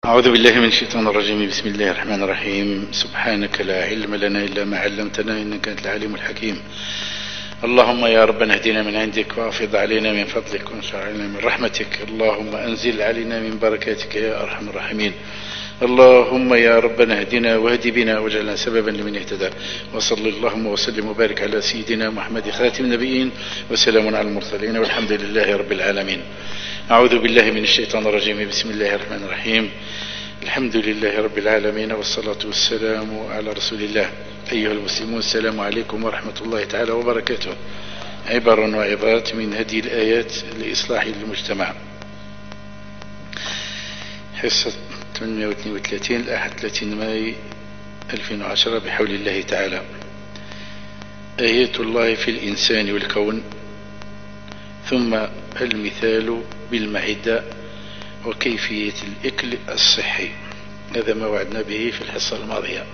أعوذ بالله من الشيطان الرجيم. بسم الله الرحمن الرحيم. سبحانك لا علم لنا إلا ما علمتنا إنك أنت العليم الحكيم. اللهم يا ربنا اهدنا من عندك وافض علينا من فضلك وانشر علينا من رحمتك. اللهم أنزل علينا من بركاتك يا أرحم الراحمين. اللهم يا ربنا اهدنا واهد بنا واجعلنا سببا لمن اهتدى. وصل اللهم وسلم وبارك على سيدنا محمد خاتم النبيين وسلام على المرسلين والحمد لله رب العالمين. أعوذ بالله من الشيطان الرجيم. بسم الله الرحمن الرحيم. الحمد لله رب العالمين والصلاة والسلام على رسول الله. أيها المسلمون السلام عليكم ورحمة الله تعالى وبركاته. عبر وعظات من هذه الآيات لإصلاح المجتمع. حصة 832 الأحد 30 ماي 2010 بحول الله تعالى. آيات الله في الإنسان والكون، ثم المثال بالمعدة وكيفية الأكل الصحي. هذا ما وعدنا به في الحصة الماضية.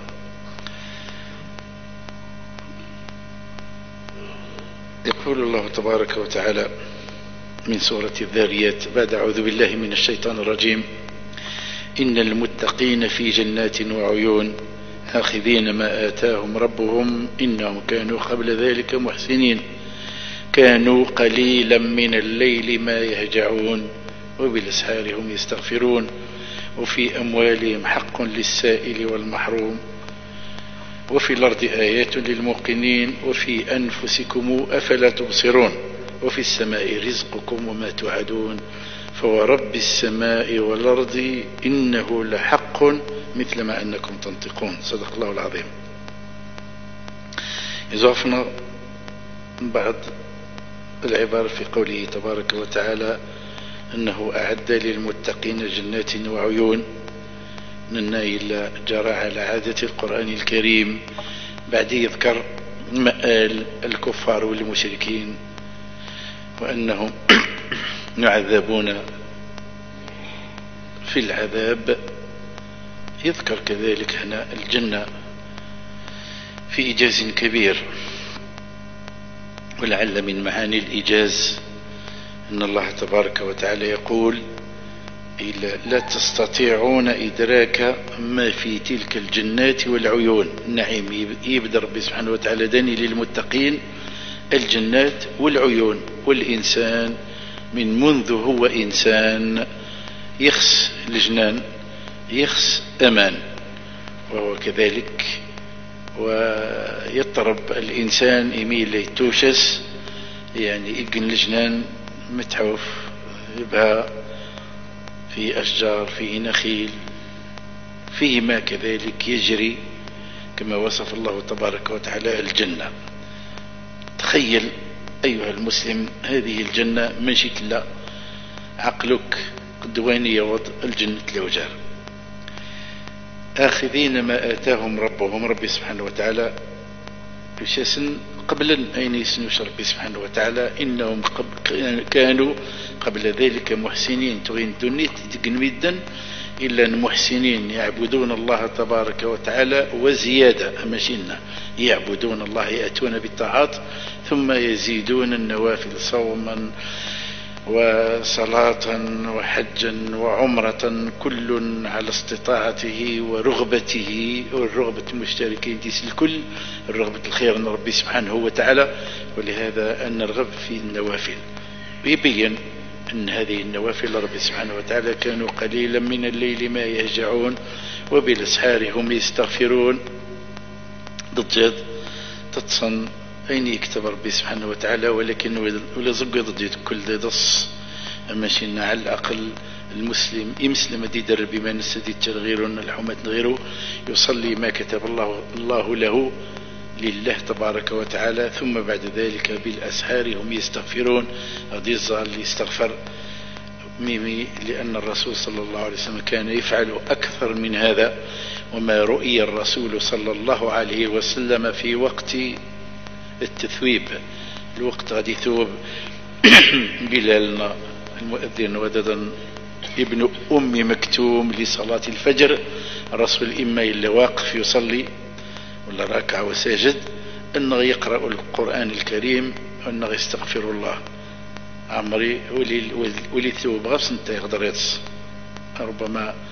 يقول الله تبارك وتعالى من سورة الذاريات بعد أعوذ بالله من الشيطان الرجيم: إن المتقين في جنات وعيون آخذين ما آتاهم ربهم إنهم كانوا قبل ذلك محسنين كانوا قليلا من الليل ما يهجعون وبالأسحار هم يستغفرون وفي أموالهم حق للسائل والمحروم وفي الأرض آيات للموقنين وفي أنفسكم أفلا تبصرون وفي السماء رزقكم وما توعدون فورب السماء والأرض إنه لحق مثل ما أنكم تنطقون. صدق الله العظيم. إضافنا بعض العبارة في قوله تبارك وتعالى أنه أعد للمتقين جنات وعيون. إلا جرى على عادة القرآن الكريم بعد يذكر مآل الكفار والمشركين وأنهم يعذبون في العذاب، يذكر كذلك هنا الجنة في إيجاز كبير. ولعل من معاني الإيجاز أن الله تبارك وتعالى يقول: لا تستطيعون إدراك ما في تلك الجنات والعيون. نعم، يبدأ ربي سبحانه وتعالى داني للمتقين الجنات والعيون. والإنسان من منذ هو إنسان يخس الجنان يخس أمان، وهو كذلك. ويضطرب الإنسان يميل ليتوشس، يعني يقن الجنان متحوف يبقى في أشجار في نخيل فيه ما كذلك يجري كما وصف الله تبارك وتعالى الجنة. تخيل أيها المسلم هذه الجنة مشيت لا عقلك قدواني يوض الجنة الوجار. آخذين ما آتاهم ربهم. ربي سبحانه وتعالى يشسن قبل أين يسنوش ربي سبحانه وتعالى إنهم كانوا قبل ذلك محسنين. تغين دنيت تقنميدا إلا المحسنين يعبدون الله تبارك وتعالى وزيادة أمشينا يعبدون الله يأتون بالطاعات ثم يزيدون النوافل صوما وصلاة وحجا وعمرة كل على استطاعته ورغبته. والرغبة المشتركين ديس الكل الرغبة الخير من ربي سبحانه وتعالى. ولهذا أن نرغب في النوافل. ويبين أن هذه النوافل ربي سبحانه وتعالى كانوا قليلا من الليل ما يهجعون وبالأسحار هم يستغفرون. ضد تتصن أين يكتب ربي سبحانه وتعالى، ولكن ولا زق ضد كل دص ماشينا على الأقل المسلم يمسلم دي در بما نسدي غيرنا الحمة غيره يصلي ما كتب الله له لله تبارك وتعالى. ثم بعد ذلك بالأسحار هم يستغفرون. هذه الظاهر اللي يستغفر ميمي لأن الرسول صلى الله عليه وسلم كان يفعل أكثر من هذا. وما رؤي الرسول صلى الله عليه وسلم في وقت التثويب الوقت غادي يثوب بلالنا المؤذن وددا ابن أم مكتوم لصلاة الفجر. الرسول إما إلا واقف يصلي ولا راكع وساجد أنه يقرأ القرآن الكريم وأنه يستغفر الله. عمري ولي ثوب غفص انت يقدر يتص ربما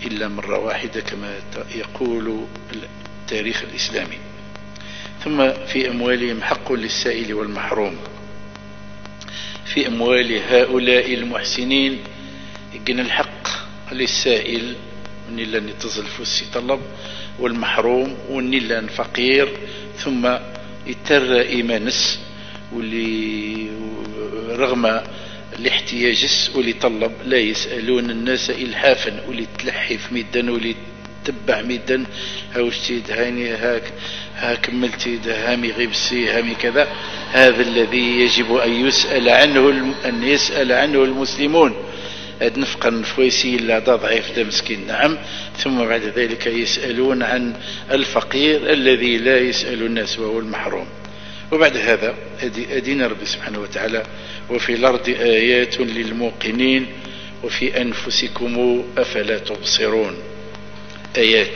إلا مرة واحدة كما يقول التاريخ الإسلامي. ثم في أموالهم حق للسائل والمحروم. في أموال هؤلاء المحسنين يجن الحق للسائل ونلا نتصل فوسي طلب، والمحروم ونلا فقير ثم يتر إيمانس واللي رغم الاحتياجس واللي طلب لا يسألون الناس إلحافا واللي تلحي في ميدان واللي تبع ميدان هاوشتيد هاني ها كملتي هامي غيبسي هامي كذا. هذا الذي يجب أن يسأل عنه المسلمون. هاد نفقا نفويسي لا ضعيف دا مسكين نعم. ثم بعد ذلك يسألون عن الفقير الذي لا يسأل الناس وهو المحروم. وبعد هذا أدين ربي سبحانه وتعالى وفي الأرض آيات للموقنين وفي أنفسكم أفلا تبصرون. آيات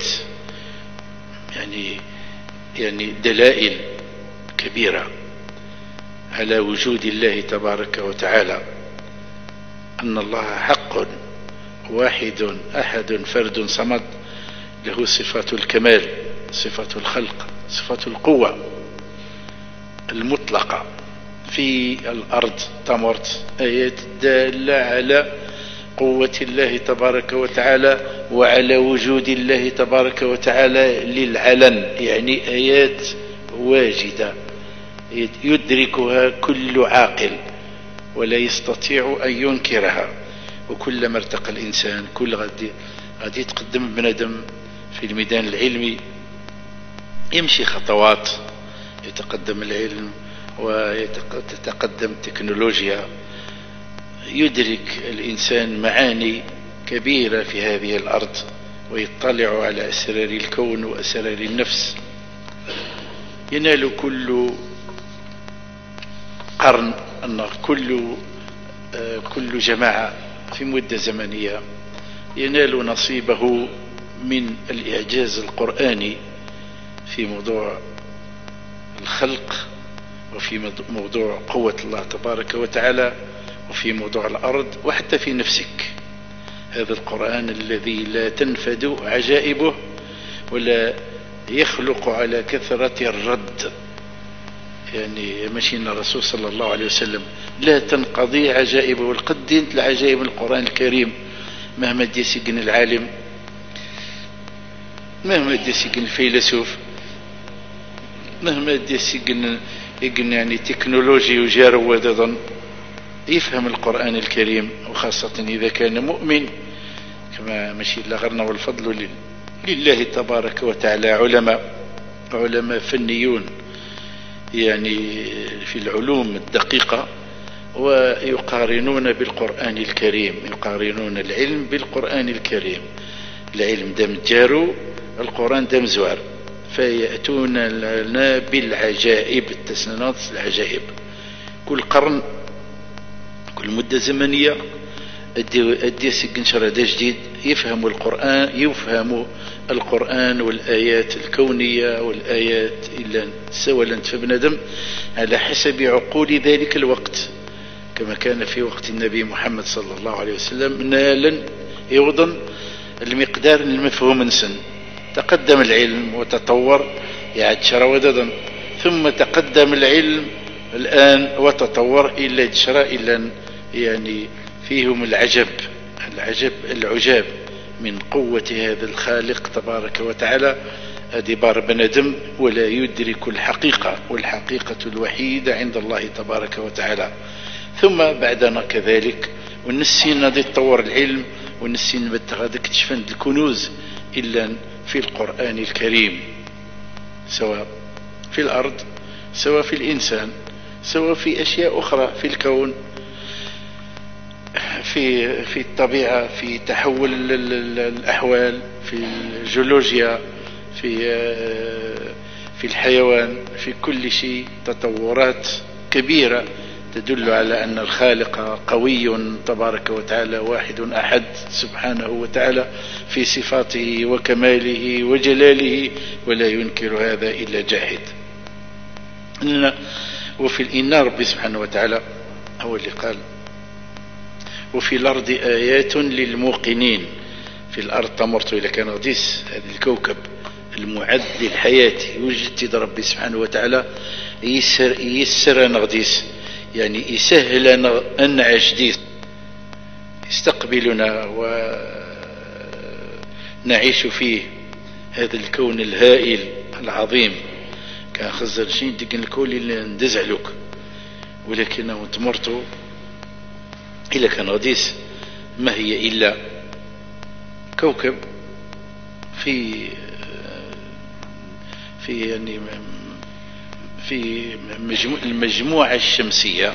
يعني دلائل كبيرة على وجود الله تبارك وتعالى، أن الله حق واحد أحد فرد صمد، له صفات الكمال، صفات الخلق، صفات القوة المطلقة. في الأرض تمرت آيات دالة على قوة الله تبارك وتعالى وعلى وجود الله تبارك وتعالى للعلن، يعني آيات واجدة يدركها كل عاقل ولا يستطيع أن ينكرها. وكلما ارتقى الإنسان كل غادي يتقدم بنادم في الميدان العلمي، يمشي خطوات، يتقدم العلم وتتقدم التكنولوجيا، يدرك الإنسان معاني كبيرة في هذه الأرض ويطلع على أسرار الكون وأسرار النفس. ينال كل قرن أن كل جماعة في مدة زمنية ينال نصيبه من الإعجاز القرآني في موضوع الخلق، وفي موضوع قوة الله تبارك وتعالى، وفي موضوع الأرض، وحتى في نفسك. هذا القرآن الذي لا تنفد عجائبه ولا يخلق على كثرة الرد. يعني مشينا الرسول صلى الله عليه وسلم لا تنقضي عجائبه، والقد العجائب القرآن الكريم مهما ديسيقن العالم، مهما ديسيقن الفيلسوف، مهما ديسيقن يعني تكنولوجي وجارو ودضن، يفهم القرآن الكريم، وخاصة إذا كان مؤمن. كما مشي لغرنا والفضل لله تبارك وتعالى. علماء فنيون يعني في العلوم الدقيقة، ويقارنون بالقرآن الكريم، يقارنون العلم بالقرآن الكريم. العلم دم جارو، القرآن دم زوار، فيأتون لنا بالعجائب، التسنينات العجائب. كل قرن، كل مدة زمنية أدي سجن جديد يفهم القرآن والآيات الكونية والآيات إلا سولا في بنادم على حسب عقول ذلك الوقت، كما كان في وقت النبي محمد صلى الله عليه وسلم. نالا يوضن المقدار المفهوم نسن. تقدم العلم وتطور يعد شروددا، ثم تقدم العلم الآن وتطور إلا جشرا إلا يعني فيهم العجاب من قوة هذا الخالق تبارك وتعالى. أدبار بندم ولا يدرك الحقيقة، والحقيقة الوحيدة عند الله تبارك وتعالى. ثم بعدنا كذلك ونسينا دي تطور العلم، ونسينا بتغادك تشفن الكنوز إلا في القرآن الكريم، سواء في الأرض، سواء في الإنسان، سواء في أشياء أخرى في الكون، في الطبيعة، في تحول الأحوال، في الجيولوجيا، في الحيوان، في كل شيء تطورات كبيرة تدل على أن الخالق قوي تبارك وتعالى، واحد أحد سبحانه وتعالى في صفاته وكماله وجلاله، ولا ينكر هذا إلا جاحد. وفي الإنار ربي سبحانه وتعالى هو اللي قال: وفي الأرض آيات للموقنين. في الأرض تمرت إلى كان غديس هذا الكوكب المعد للحياة يوجد ربي سبحانه وتعالى يسر نغديس يعني يسهل أن نعيش ديس يستقبلنا ونعيش فيه هذا الكون الهائل العظيم. كان خزر شيء ديك الكون اللي ندزعلوك ولكن تمرتو إلا كان غديس ما هي إلا كوكب في يعني في المجموعة الشمسية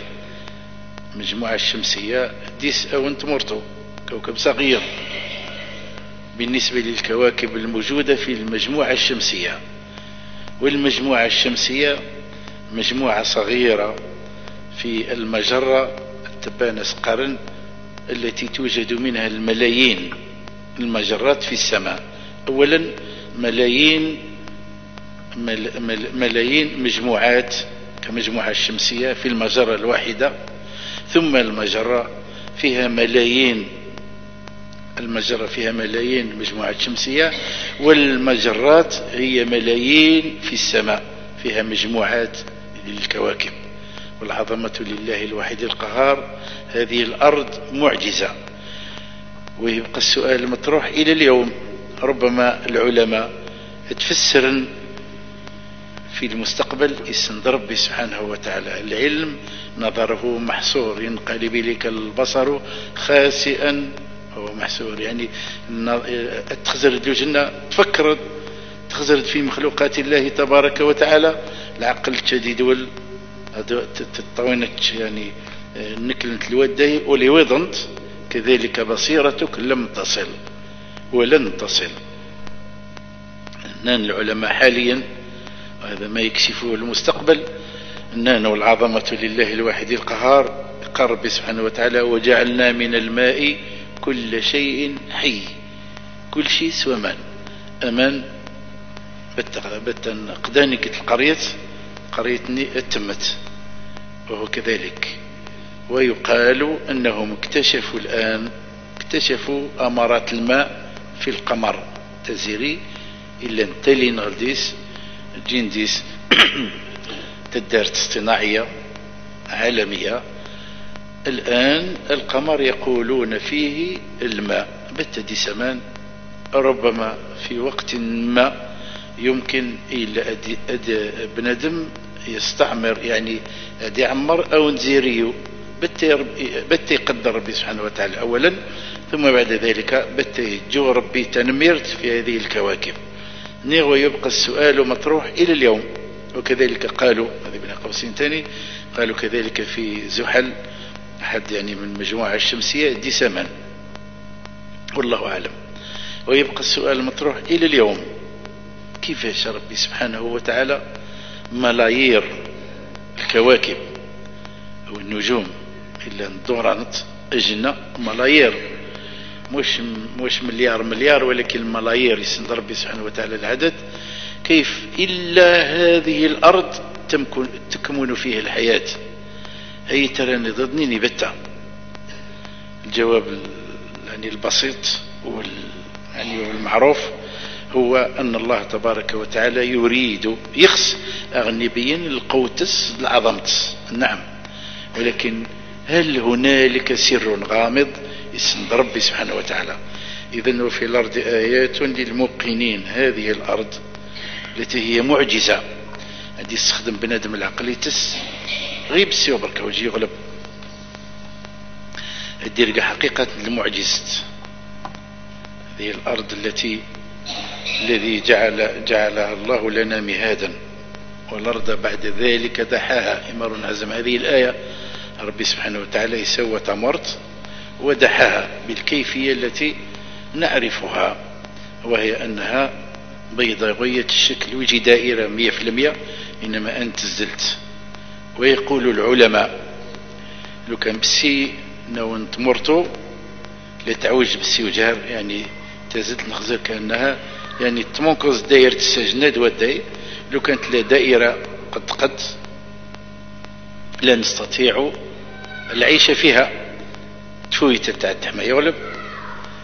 ديس أو انتمرتو كوكب صغير بالنسبة للكواكب الموجودة في المجموعة الشمسية. والمجموعة الشمسية مجموعة صغيرة في المجرة التبانس قرن التي توجد منها الملايين المجرات في السماء. أولا ملايين مجموعات كمجموعة الشمسية في المجرة الواحدة، ثم المجرة فيها ملايين مجموعات شمسية، والمجرات هي ملايين في السماء فيها مجموعات للكواكب. والعظمة لله الواحد القهار. هذه الأرض معجزة. ويبقى السؤال المطروح إلى اليوم، ربما العلماء تفسرن في المستقبل اسم ربي سبحانه وتعالى. العلم نظره محصور، ينقلب إليك البصر خاسئا هو محصور، يعني تخزرد الجنة تخزرد في مخلوقات الله تبارك وتعالى. العقل تشديد تطوينت يعني نكلت الودي ولوضنت كذلك بصيرتك لم تصل ولن تصل. نان العلماء حاليا وهذا ما يكشفه المستقبل أننا والعظمة لله الواحد القهار. قال ربي سبحانه وتعالى وجعلنا من الماء كل شيء حي. كل شيء سوى مان أمان قدانك قريتني اتمت وهو كذلك. ويقال أنهم اكتشفوا أمارات الماء في القمر تزيري إلا انتلي نغرديس جينديس تدارت اصطناعية عالمية. الآن القمر يقولون فيه الماء بالتدي سمان، ربما في وقت ما يمكن إلا بندم يستعمر يعني أدي عمر أو نزيريو بتي قدر ربي سبحانه وتعالى أولا، ثم بعد ذلك بتي جو ربي تنميرت في هذه الكواكب. ويبقى السؤال مطروح إلى اليوم. وكذلك قالوا هذه بين قوسين ثاني قالوا كذلك في زحل أحد يعني من المجموعة الشمسية دي سمن، والله أعلم. ويبقى السؤال المطروح إلى اليوم كيفاش ربي سبحانه وتعالى ملايير الكواكب أو النجوم إلا ندورانت أجنة ملايير مش مليار ولكن ملايير يسند ربي سبحانه وتعالى العدد. كيف إلا هذه الأرض تكمن فيها الحياة؟ هي ترى ضدني نبتة. الجواب يعني البسيط يعني والمعروف هو أن الله تبارك وتعالى يريد يخص أغنبيين القوتس العظمتس، نعم، ولكن هل هنالك سر غامض يسند ربي سبحانه وتعالى؟ إذن وفي الأرض آيات للموقنين. هذه الأرض التي هي معجزة هذه يستخدم بنادم العقليتس غيب السيو بركة وجي يغلب الدرجة حقيقة المعجزة. هذه الأرض الذي جعلها الله لنا مهادا، والأرض بعد ذلك دحاها. إمار هزم هذه الآية ربي سبحانه وتعالى يسوى تمرت ودحاها بالكيفية التي نعرفها، وهي أنها بيضاوية الشكل ويجي دائرة 100%، إنما أنت زلت. ويقول العلماء لو كان بسي نون تمرتو لتعوج بسي وجهر يعني تزيد نخزر كأنها يعني تمنقص دائرة السجنة وداي. لو كانت لا دائرة قد لا نستطيع العيش فيها تفويت تاع التحمى يغلب.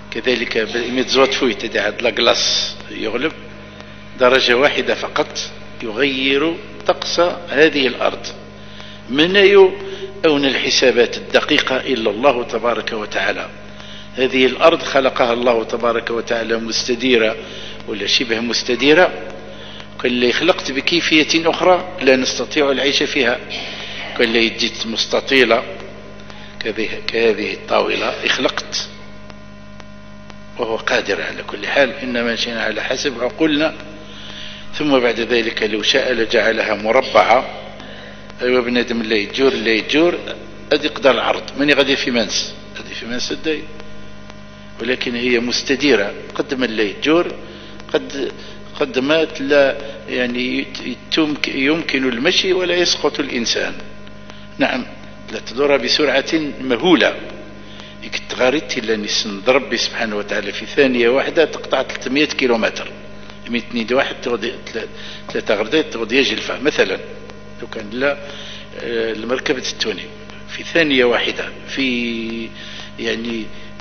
كذلك متزوات فويت هاد لاكلاص يغلب درجة واحدة فقط يغير طقس هذه الأرض. من أون الحسابات الدقيقة إلا الله تبارك وتعالى. هذه الأرض خلقها الله تبارك وتعالى مستديرة ولا شبه مستديرة، كان اللي خلقت بكيفية أخرى لا نستطيع العيش فيها، كان اللي جيت مستطيلة كهذه الطاولة خلقت، وهو قادر على كل حال، إنما شئنا على حسب عقولنا. ثم بعد ذلك لو شاء لجعلها مربعة. أيوة بنادم لا يجور أدي قدر العرض من غادي في منس أدي في منس الداي، ولكن هي مستديرة قد ما لا يجور قد ما لا يعني يمكن المشي ولا يسقط الإنسان. نعم لا تدور بسرعة مهولة. تغاريت لاني ربي سبحانه وتعالى في ثانية واحدة تقطع 300 كيلومتر، 100 واحد ثلاثة غردات تغدي جلفة مثلا. لو كان لا المركبة التوني في ثانية واحدة في يعني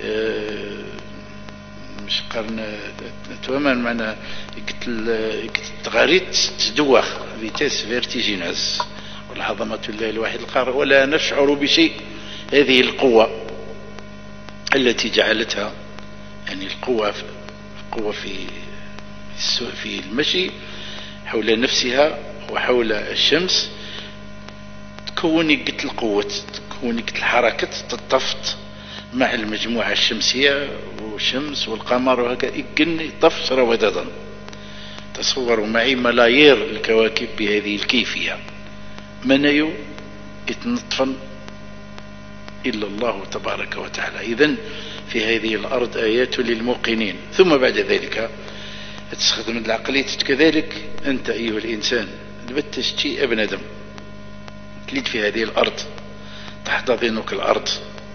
مش قرن تماما معنا تغاريت تدوخ فيتاس فيرتيجينوس والعظمة الله الواحد القهار ولا نشعر بشيء. هذه القوة التي جعلتها يعني القوة في المشي حول نفسها وحول الشمس تكون القوة، تكون الحركة تطفت مع المجموعة الشمسية والشمس والقمر وهكذا يقن طفش روضادا. تصوروا معي ملايير الكواكب بهذه الكيفية، من يتنطفن إلا الله تبارك وتعالى. إذن في هذه الأرض آيات للموقنين. ثم بعد ذلك تستخدم العقلية كذلك. أنت أيها الإنسان لبتشتي ابن آدم تلد في هذه الأرض، تحتضنك الأرض،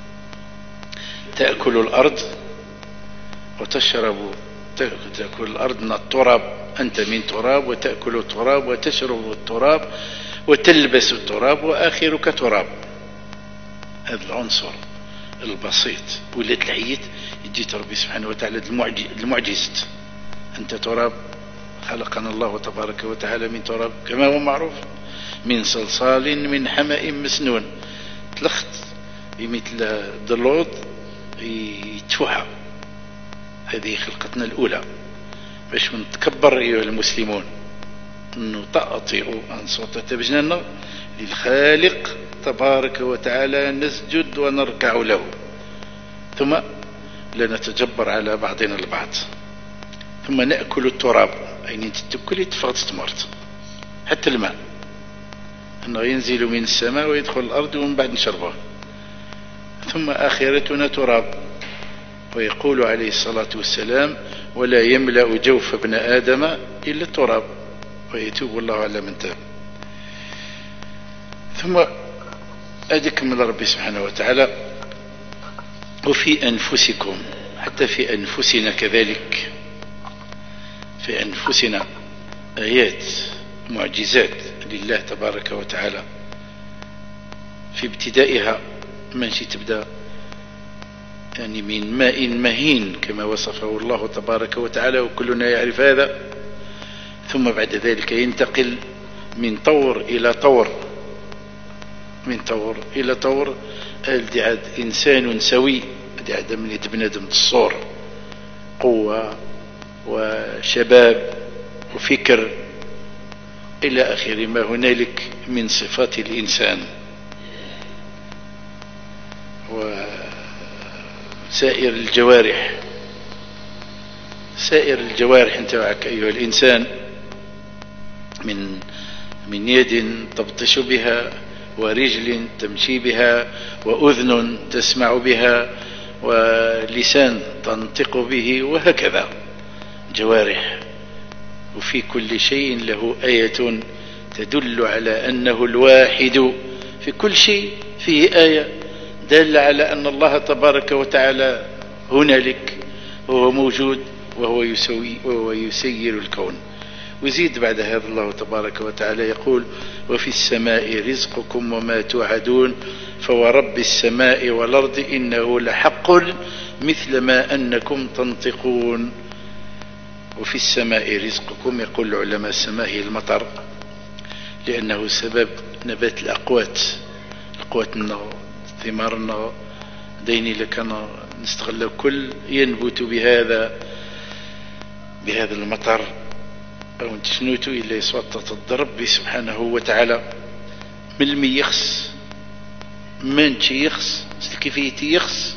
تأكل الأرض وتشرب، تأكل الأرض من التراب، أنت من تراب وتأكل التراب وتشرب التراب وتلبس التراب وآخرك تراب. هذا العنصر البسيط ولات الحياة يجيت ربي سبحانه وتعالى المعجزة. أنت تراب، خلقنا الله تبارك وتعالى من تراب كما هو معروف، من صلصال من حمأ مسنون. تلخت مثل ضلوط يتفوحى. هذه خلقتنا الأولى باش نتكبر أيها المسلمون، نطأطئ عن صوت بجناننا للخالق تبارك وتعالى، نسجد ونركع له، ثم لا نتجبر على بعضنا البعض، ثم نأكل التراب. أين تتكلي تفغت تمرت حتى الماء أنه ينزل من السماء ويدخل الأرض ومن بعد نشربه. ثم آخرتنا تراب. ويقول عليه الصلاة والسلام ولا يملأ جوف ابن آدم إلا التراب ويتوب الله على من تاب. ثم أدكم ربي سبحانه وتعالى وفي أنفسكم، حتى في أنفسنا كذلك، في أنفسنا آيات معجزات لله تبارك وتعالى. في ابتدائها منشي تبدأ يعني من ماء مهين كما وصفه الله تبارك وتعالى وكلنا يعرف هذا. ثم بعد ذلك ينتقل من طور إلى طور، من طور إلى طور. الدعاد إنسان سوي، الدعاد من بنادم الصور، قوة وشباب وفكر إلى آخر ما هنالك من صفات الإنسان. وسائر الجوارح، سائر الجوارح نتاعك أيها الإنسان، من يد تبطش بها، ورجل تمشي بها، وأذن تسمع بها، ولسان تنطق به، وهكذا جوارح. وفي كل شيء له آية تدل على أنه الواحد. في كل شيء فيه آية دالة على أن الله تبارك وتعالى هنالك، وهو موجود، وهو يسير الكون. وزيد بعد هذا الله تبارك وتعالى يقول وفي السماء رزقكم وما توعدون فورب السماء والأرض إنه لحق مثل ما أنكم تنطقون. وفي السماء رزقكم، يقول العلماء السماء هي المطر، لأنه سبب نبات الأقوات ثمارنا ديني لكنا نستغل كل ينبت بهذا المطر أو تشنوتو إلا يسوطة الضرب سبحانه وتعالى. من المي يخص من يخص كيفية يخص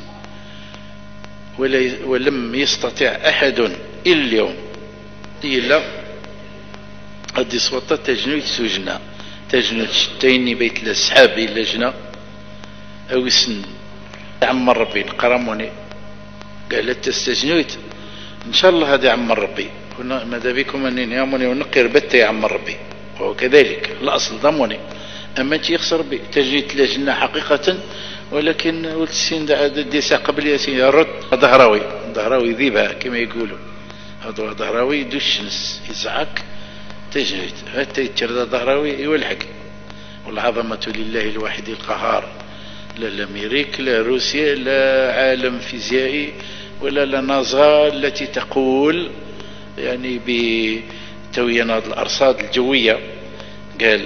ولم يستطع أحد اليوم إلا قد يسوطة تجنوت سجنا تجنوت شتيني بيت الأسحاب إلا جنا أو سن عمر ربي قرموني قال تستجنوت إن شاء الله هذا عمر ربي ماذا بكم أن يامني ونقر بت يا عم ربي، وهو كذلك الأصل ضمني. أما أنت يخسر بي تجنيت لجنة حقيقة، ولكن والسين دي قبل ياسين يرد ظهراوي ذيبها كما يقولوا، هذا ظهراوي يدشنس يزعك تجنيت حتى يتشرد ظهراوي يولحق. والعظمة لله الواحد القهار، لا الأمريك لا روسيا لا عالم فيزيائي ولا لنازا التي تقول يعني بتوينات الأرصاد الجوية قال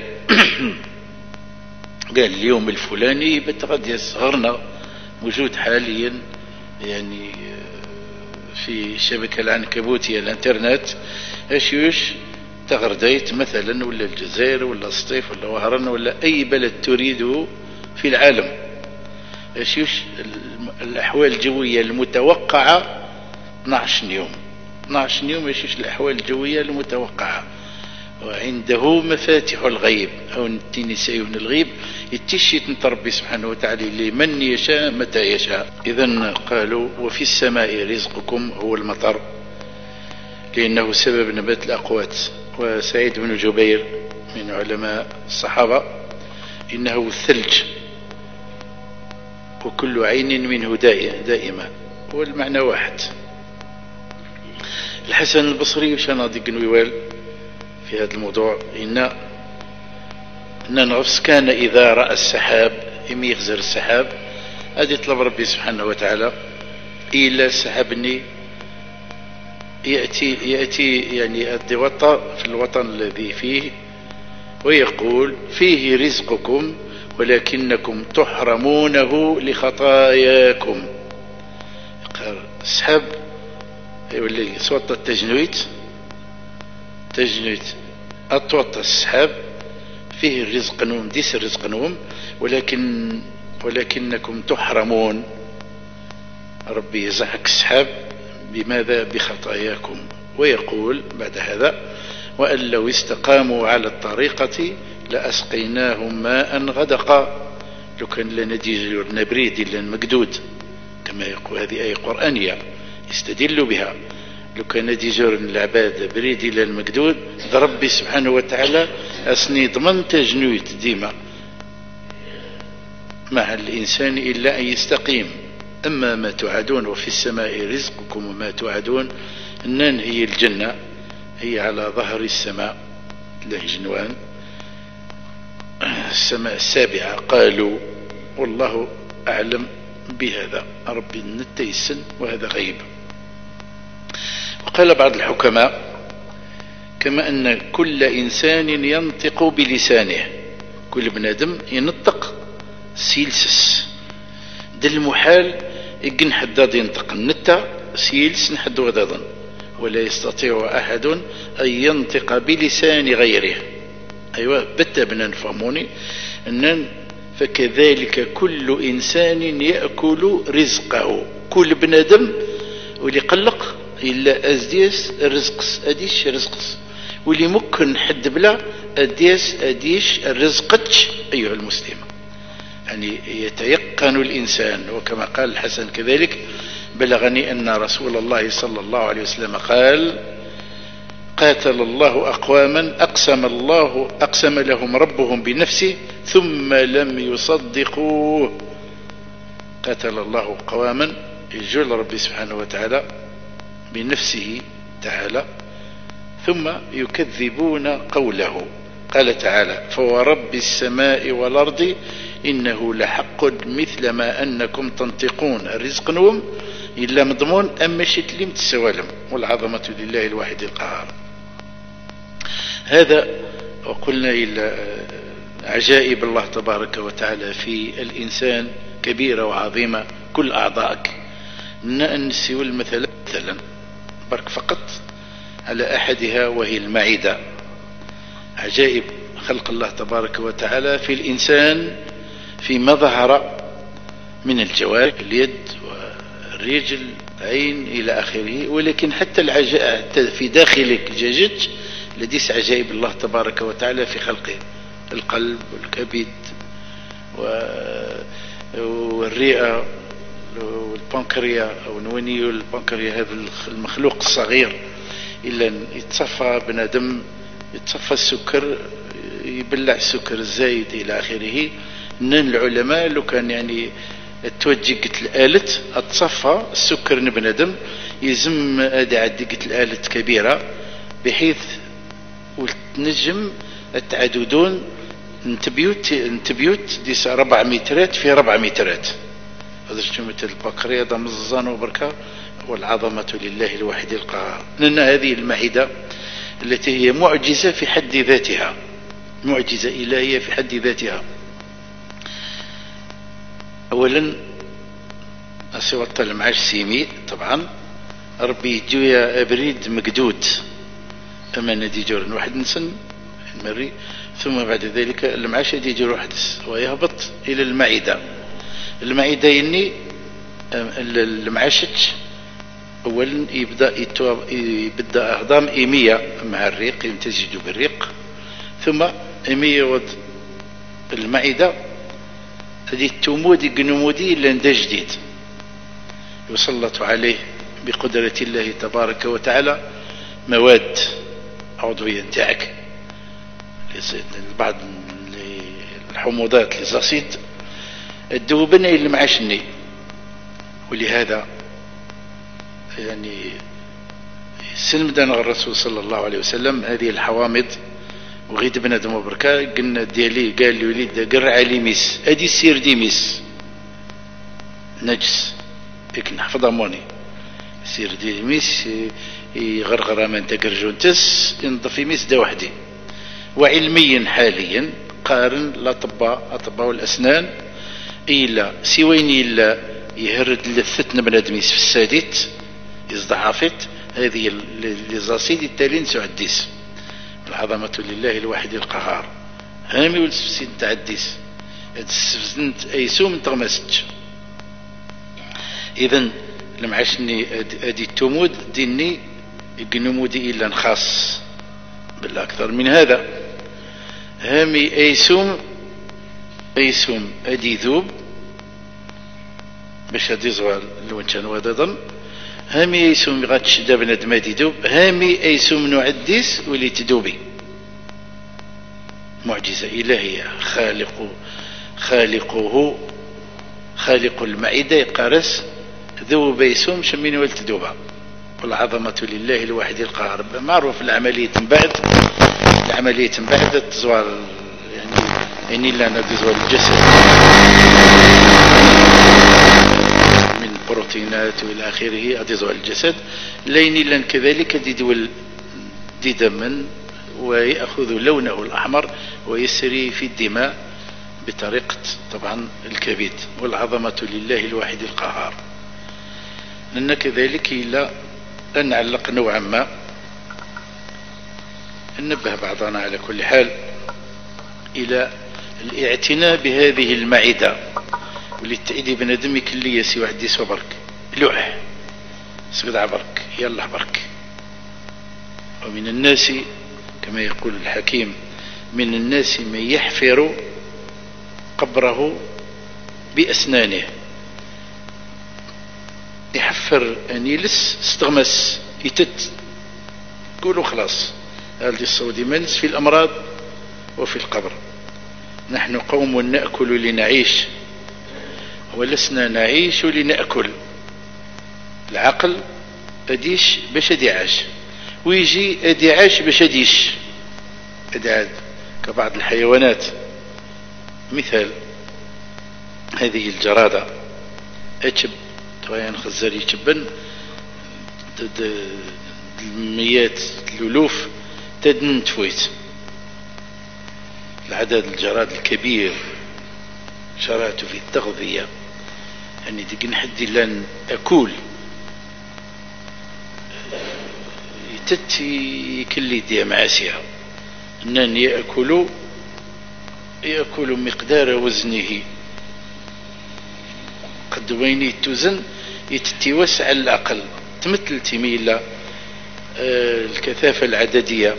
اليوم الفلاني بتغد يصغرنا موجود حاليا يعني في الشبكة العنكبوتية الانترنت اشيوش تغرديت مثلا ولا الجزائر ولا السطيف ولا وهران ولا اي بلد تريده في العالم. اشيوش الاحوال الجوية المتوقعة 12 يوم اشيوش الاحوال الجوية المتوقعة، وعنده مفاتيح الغيب او نسيون الغيب يتشيت ربي سبحانه وتعالى لمن يشاء متى يشاء. اذا قالوا وفي السماء رزقكم هو المطر لانه سبب نبات الاقوات. وسعيد بن جبير من علماء الصحابة انه الثلج وكل عين منه دائما، والمعنى واحد. الحسن البصري وشناضي قنويوال في هذا الموضوع إن النفس كان إذا رأى السحاب يغزر السحاب هذا يطلب ربي سبحانه وتعالى إلا السحاب يأتي يعني الدوطة في الوطن الذي فيه ويقول فيه رزقكم ولكنكم تحرمونه لخطاياكم. السحاب يولي صوت التجنويت أطوط السحاب فيه الرزق نوم ديس الرزق نوم ولكنكم تحرمون. ربي يزحك السحاب بماذا؟ بخطاياكم. ويقول بعد هذا وأن لو استقاموا على الطريقة لأسقيناهم ماء غدقا. لو كان لنا ديجورنا بريد إلا مقدود كما يقول، هذه آية قرآنية يستدل بها. لو كان ديجور العباد بريد إلى المقدود ربي سبحانه وتعالى أسني ضمن تجنويت ديما مع الإنسان إلا أن يستقيم. أما ما توعدون وفي السماء رزقكم وما توعدون أنن هي الجنة هي على ظهر السماء له جنوان السماء السابعة. قالوا والله أعلم بهذا، ربي نتيسن وهذا غيب. وقال بعض الحكماء كما أن كل إنسان ينطق بلسانه، كل بنادم ينطق سيلسس ده المحال يقن حداد ينطق النتا سيلس نحد غدادا، ولا يستطيع أحد أن ينطق بلسان غيره. أيوة بتا بنا نفهموني أن فكذلك كل إنسان يأكل رزقه، كل بنادم واللي قلق إلا أزديس الرزقس أديش رزقس، واللي ممكن حد بلا أديش الرزقتش. أيها المسلم يعني يتيقن الإنسان، وكما قال الحسن كذلك بلغني أن رسول الله صلى الله عليه وسلم قال قاتل الله أقواما أقسم لهم ربهم بنفسه ثم لم يصدقوه. قاتل الله قواما يجول ربي سبحانه وتعالى بنفسه تعالى ثم يكذبون قوله. قال تعالى: فورب السماء والأرض إنه لحق مثل ما أنكم تنطقون. الرزق نوم إلا مضمون أما شتلم تسوالم، والعظمة لله الواحد القهار. هذا وقلنا إلا عجائب الله تبارك وتعالى في الإنسان كبيرة وعظيمة. كل أعضائك نسيو المثل مثلا برك فقط على أحدها وهي المعدة. عجائب خلق الله تبارك وتعالى في الإنسان فيما ظهر من الجوارح، اليد والرجل عين إلى آخره، ولكن حتى في داخلك جاجج لديس عجائب الله تبارك وتعالى في خلقه. القلب والكبد والرئة والبنكريا أو نوني البنكريا، هذا المخلوق الصغير إلا يتصفى بنادم، يتصفى السكر، يبلع السكر الزايد إلى آخره. العلماء لو كان يعني توجقت الآلت اتصفى السكر بنادم يزم ادي عدقت الآلت كبيرة بحيث وتنجم التعددون نتبيوت ديس 4 مترات في 4 مترات. هذا مثل البقرية هذا مزان وبركة، والعظمة لله الواحد القهار. لأن هذه المعدة التي هي معجزة في حد ذاتها، معجزة إلهية في حد ذاتها. أولا أسوات المعاش سيمي طبعا ربي جويا أبريد مقدود أما ندي جور واحد نسن المري، ثم بعد ذلك المعاش يدي جور واحد ويهبط إلى المعدة. المعدة يني المعاشج أولا يبدأ أهضام إيمية مع الريق، يمتزج بالريق، ثم إيمية ود المعدة هذه التمودي قنمودي لندى جديد يسلط عليه بقدرة الله تبارك وتعالى مواد عضوية نتاعك، بعض الحموضات لزاسيد الدوبنة اللي معشني. ولهذا يعني سلمدنا الرسول صلى الله عليه وسلم هذه الحوامض وغيد بنادم بركا قلنا ديالي قال لي وليد قرع علي ميس ادي السير دي ميس نجس هيك نحفظ اموني سير دي ميس يغرغر من تقرجون تس ينضفي ميس دا وحدي. وعلميا حاليا قارن اطباء الاسنان إلا سويني إلا يهرد للثتن بنادميس في الساديت يزضعفت هذه لزاسيد التالين سعديس. العظمة لله الواحد القهار. هامي والسفسين تعديس السفسنت أيسوم تغمست. إذن لم عشني أدي التمود ديني الجنمودي إلا نخاص بالأكثر من هذا. هامي أيسوم أدي ذوب باش هادي زوال الونشان وهذا هامي أيسوم غاتش دابنا دمادي دوب هامي أيسوم نعديس ولي تدوبي. معجزة إلهية خالق المعدة يقارس ذوب أيسوم شمين والتدوبة. والعظمة لله الواحد القهار. معروف العملية من بعد تزوال يعني لا نزوال الجسد من بروتينات والى اخره ادزوال الجسد لين لان كذلك دي دما ويأخذ لونه الأحمر ويسري في الدماء بطريقة طبعا الكبد. والعظمة لله الواحد القهار. لأن كذلك إلا أن نعلق نوعا ما ننبه بعضنا على كل حال إلى الاعتناء بهذه المعدة وللتأييد بندم كل يسي وعدي صبرك لوح سقطع برك يلا برك. ومن الناس كما يقول الحكيم من الناس من يحفر قبره بأسنانه. يحفر أن يلس استغمس يتت قولوا خلاص هذه الصوت منس في الأمراض وفي القبر. نحن قوم نأكل لنعيش ولسنا نعيش لنأكل. العقل أديش باش أدي عاش ويجي ادي عاش باش اديش ادي عاد كبعض الحيوانات. مثال هذه الجرادة اتشب توين خزر يتشبن الميات الالوف تدن تفويت العدد الجراد الكبير شرعته في التغذية يعني تقن حدي لن أكول يتتي كل دي معاسيها أنني يأكل مقدار وزنه قد وين توزن يتتي وسع الأقل تمثل تميل الكثافة العددية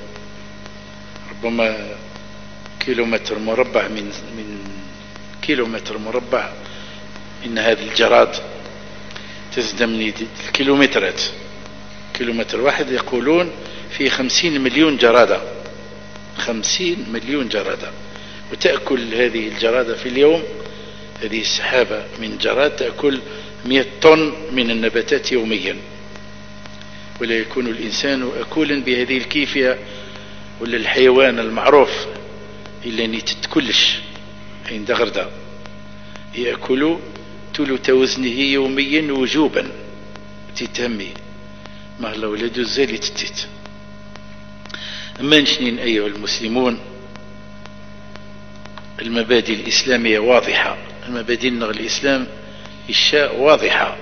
ربما كيلومتر مربع من كيلومتر مربع. إن هذا الجراد تزدمني الكيلومترات كيلومتر واحد يقولون في 50 مليون جرادة 50 مليون جرادة. وتأكل هذه الجرادة في اليوم هذه السحابة من جراد تأكل 100 طن من النباتات يوميا. ولا يكون الإنسان أكولا بهذه الكيفية ولا الحيوان المعروف إلا أن تتكلش عند غردة يأكل ثلث وزنه يوميا وجوبا تتهمي ما هلا ولاد الزالي تتت. أما نشنين أيها المسلمون المبادئ الإسلامية واضحة. المبادئ الإسلام الشاء واضحة.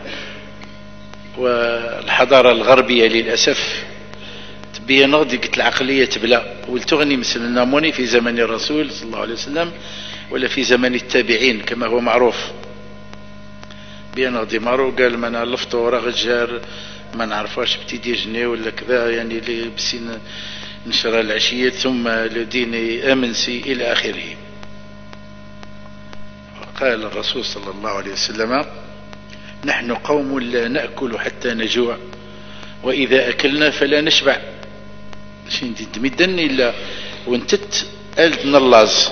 والحضارة الغربية للأسف تبين نغدقت العقلية تبلا ولتغني مثل الناموني في زمن الرسول صلى الله عليه وسلم ولا في زمن التابعين كما هو معروف. بيان غدي مارو قال ما نعرفتو ورا غجار ما نعرفاش بتيدي جنيه ولا كذا يعني اللي بسين نشرى العشية ثم لديني أمنسي إلى آخره. قال الرسول صلى الله عليه وسلم نحن قوم لا نأكل حتى نجوع وإذا أكلنا فلا نشبع. شين تمدن إلا وانتت ألت نلاز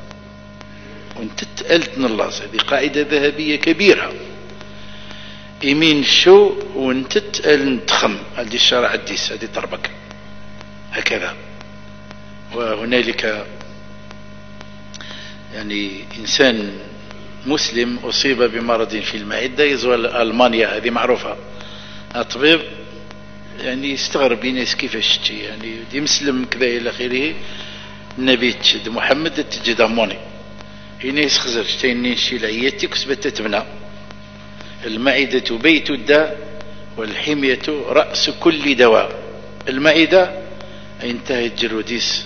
وانتت ألت نلاز. هذه قاعدة ذهبية كبيرة. يمين شو وانتت الانتخم هذه الشرع الديس هذه تربك هكذا. وهنالك يعني إنسان مسلم أصيب بمرض في المعدة يزول ألمانيا هذه معروفة. الطبيب يعني يستغرب الناس كيفاش يعني دي مسلم كذا إلى آخره النبي تشد محمد تجد أموني هنا يسخزر شتين شي العياتي كسبت تبنى. المعدة بيت الداء والحمية رأس كل دواء. المعدة انتهى الجروديس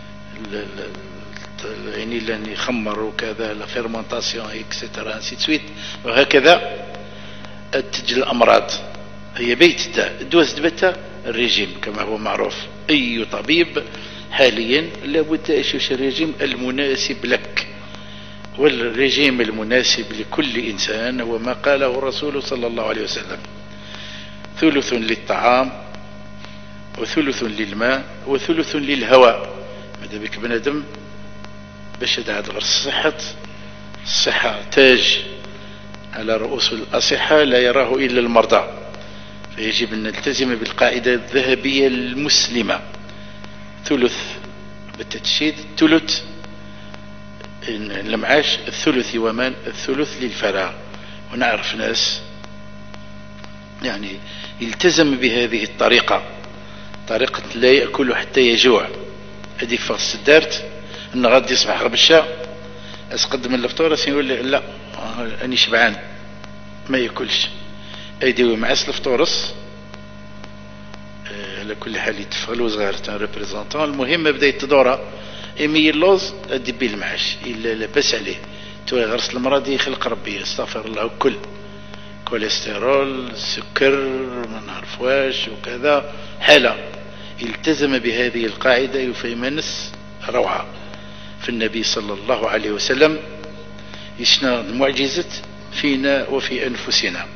يعني لن يخمر وكذا لا فيرمونتاسيون اكسترا انسي سويت وهكذا تجي الأمراض هي بيت الداء. دوز دبتها الرجيم كما هو معروف. أي طبيب حاليا لابد يشوش الرجيم المناسب لك. والرجيم المناسب لكل إنسان هو ما قاله الرسول صلى الله عليه وسلم ثلث للطعام وثلث للماء وثلث للهواء. ماذا بك بنادم باش هذا غير الصحة تاج على رؤوس الأصحة لا يراه إلا المرضى. فيجب أن نلتزم بالقاعدة الذهبية المسلمة ثلث بالتشديد ثلث المعاش الثلث ومال الثلث للفراغ. ونعرف ناس يعني يلتزم بهذه الطريقة طريقة لا يأكل حتى يجوع. هذه فاس دارت أن غادي يصبح غبشة أسقدم الفطور يقول لي لا أني شبعان ما يأكلش أيديو معاس الفطورس على كل حال يتفغلوا صغار تاع ريبريزونتون. المهم بدا يتدورا إمي اللوز أدي بيه المعاش إلا لبس عليه تو غرس المرض يخلق ربي استغفر الله. كل كوليسترول سكر ما نعرف واش وكذا حالة التزم بهذه القاعدة يفيمنس روعة في النبي صلى الله عليه وسلم يشنا المعجزة فينا وفي أنفسنا.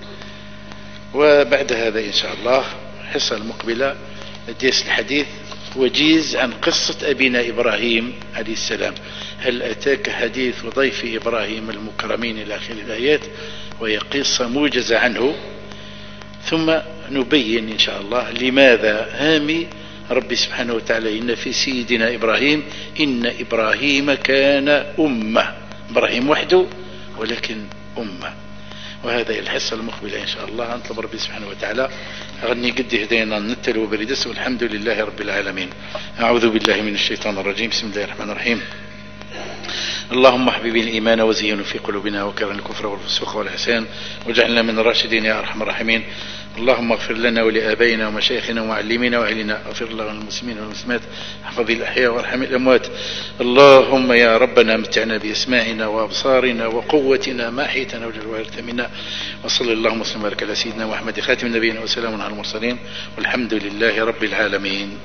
وبعد هذا إن شاء الله الحصة المقبلة نديس الحديث وجيز عن قصة أبينا إبراهيم عليه السلام. هل أتاك حديث ضيف إبراهيم المكرمين إلى آخر الآيات وهي قصة موجزة عنه. ثم ونبين إن شاء الله لماذا هامي ربي سبحانه وتعالى إن في سيدنا إبراهيم إن إبراهيم كان أمة، إبراهيم وحده ولكن أمة. وهذا الحصة المقبلة إن شاء الله نطلب ربي سبحانه وتعالى أغني قد هدينا نتل وبردس والحمد لله رب العالمين. أعوذ بالله من الشيطان الرجيم. بسم الله الرحمن الرحيم. اللهم حبب الإيمان وزينه في قلوبنا وكره الكفر والفسوق والعصيان واجعلنا من الراشدين يا أرحم الراحمين. اللهم اغفر لنا ولآبائنا ومشايخنا ومعلمينا وأهلنا، اغفر لنا المسلمين والمسلمات، احفظ الأحياء وارحم الأموات. اللهم يا ربنا متعنا بأسماعنا وأبصارنا وقوتنا ما حيتنا وجل وارث منا. وصلى اللهم وسلم وبارك على سيدنا محمد خاتم النبيين وسلام على المرسلين والحمد لله رب العالمين.